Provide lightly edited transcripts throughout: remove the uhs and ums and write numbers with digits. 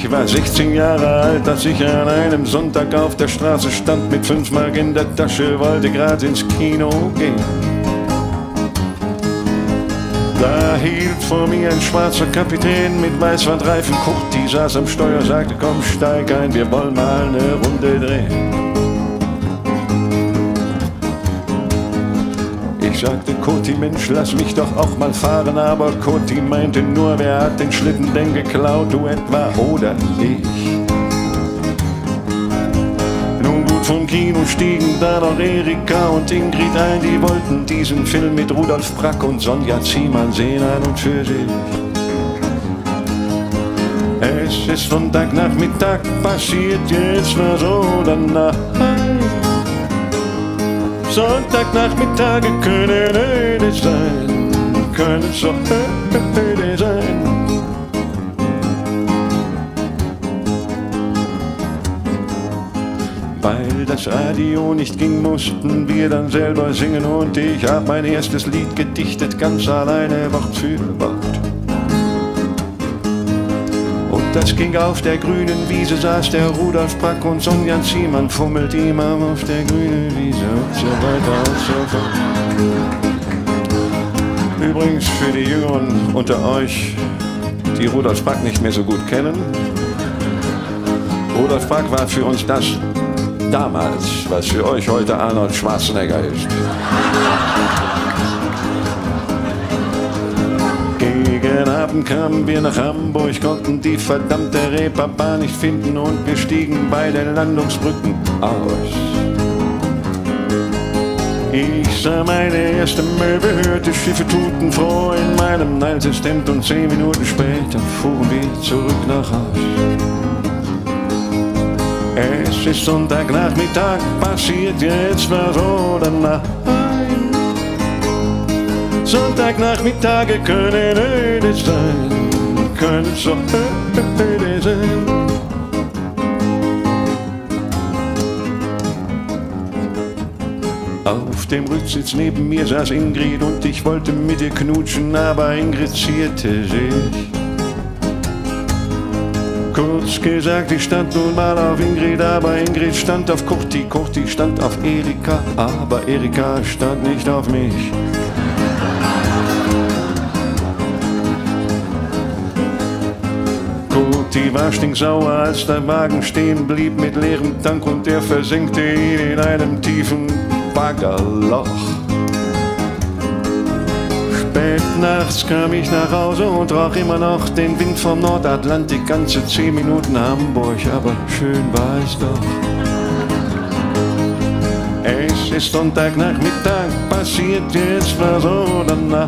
Ich war 16 Jahre alt, als ich an einem Sonntag auf der Straße stand mit 5 Mark in der Tasche, wollte grad ins Kino gehen. Da hielt vor mir ein schwarzer Kapitän mit Weißwandreifen. Kurti saß am Steuer, sagte, komm, steig ein, wir wollen mal eine Runde drehen. Ich sagte, Kurti, Mensch, lass mich doch auch mal fahren. Aber Kurti meinte nur, wer hat den Schlitten denn geklaut, du etwa oder ich? Nun gut, vom Kino stiegen da noch Erika und Ingrid ein. Die wollten diesen Film mit Rudolf Brack und Sonja Ziemann sehen an und für sich. Es ist Sonntagnachmittag passiert, jetzt war so danach. Sonntagnachmittage können öde sein, können so öde sein. Weil das Radio nicht ging, mussten wir dann selber singen und ich hab mein erstes Lied gedichtet, ganz alleine, Wort für Wort. Und das ging auf der grünen Wiese, saß der Rudolf Brack und Sonja Ziemann fummelt ihm auf der grünen Wiese und so weiter und so fort. Übrigens für die Jüngeren unter euch, die Rudolf Brack nicht mehr so gut kennen. Rudolf Brack war für uns das damals, was für euch heute Arnold Schwarzenegger ist. Gegen Abend kamen wir nach Hamburg, konnten die verdammte Reeperbahn nicht finden und wir stiegen bei den Landungsbrücken aus. Ich sah meine erste Möwe, hörte Schiffe tuten froh in meinem Nile-System und 10 Minuten später fuhren wir zurück nach Haus. Es ist Sonntagnachmittag passiert, jetzt war so danach. Sonntagnachmittage können öde sein, können so öde sein. Auf dem Rücksitz neben mir saß Ingrid und ich wollte mit ihr knutschen, aber Ingrid zierte sich. Kurz gesagt, ich stand nun mal auf Ingrid, aber Ingrid stand auf Kurti, Kurti stand auf Erika, aber Erika stand nicht auf mich. Kurti war stinksauer, als der Wagen stehen blieb mit leerem Tank und er versenkte ihn in einem tiefen Baggerloch. Spät nachts kam ich nach Hause und roch immer noch den Wind vom Nordatlantik, ganze 10 Minuten Hamburg, aber schön war es doch. Es ist Sonntagnachmittag passiert, jetzt war so danach.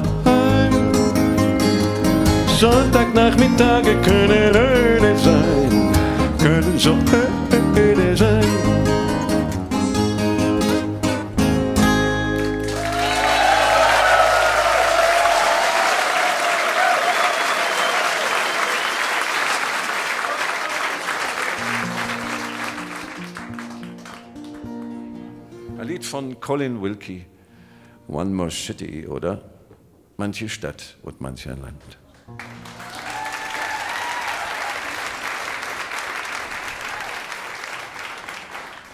Sonntagnachmittage können öde sein, können so öde sein. Ein Lied von Colin Wilkie, One More City, oder? Manche Stadt und mancher Land.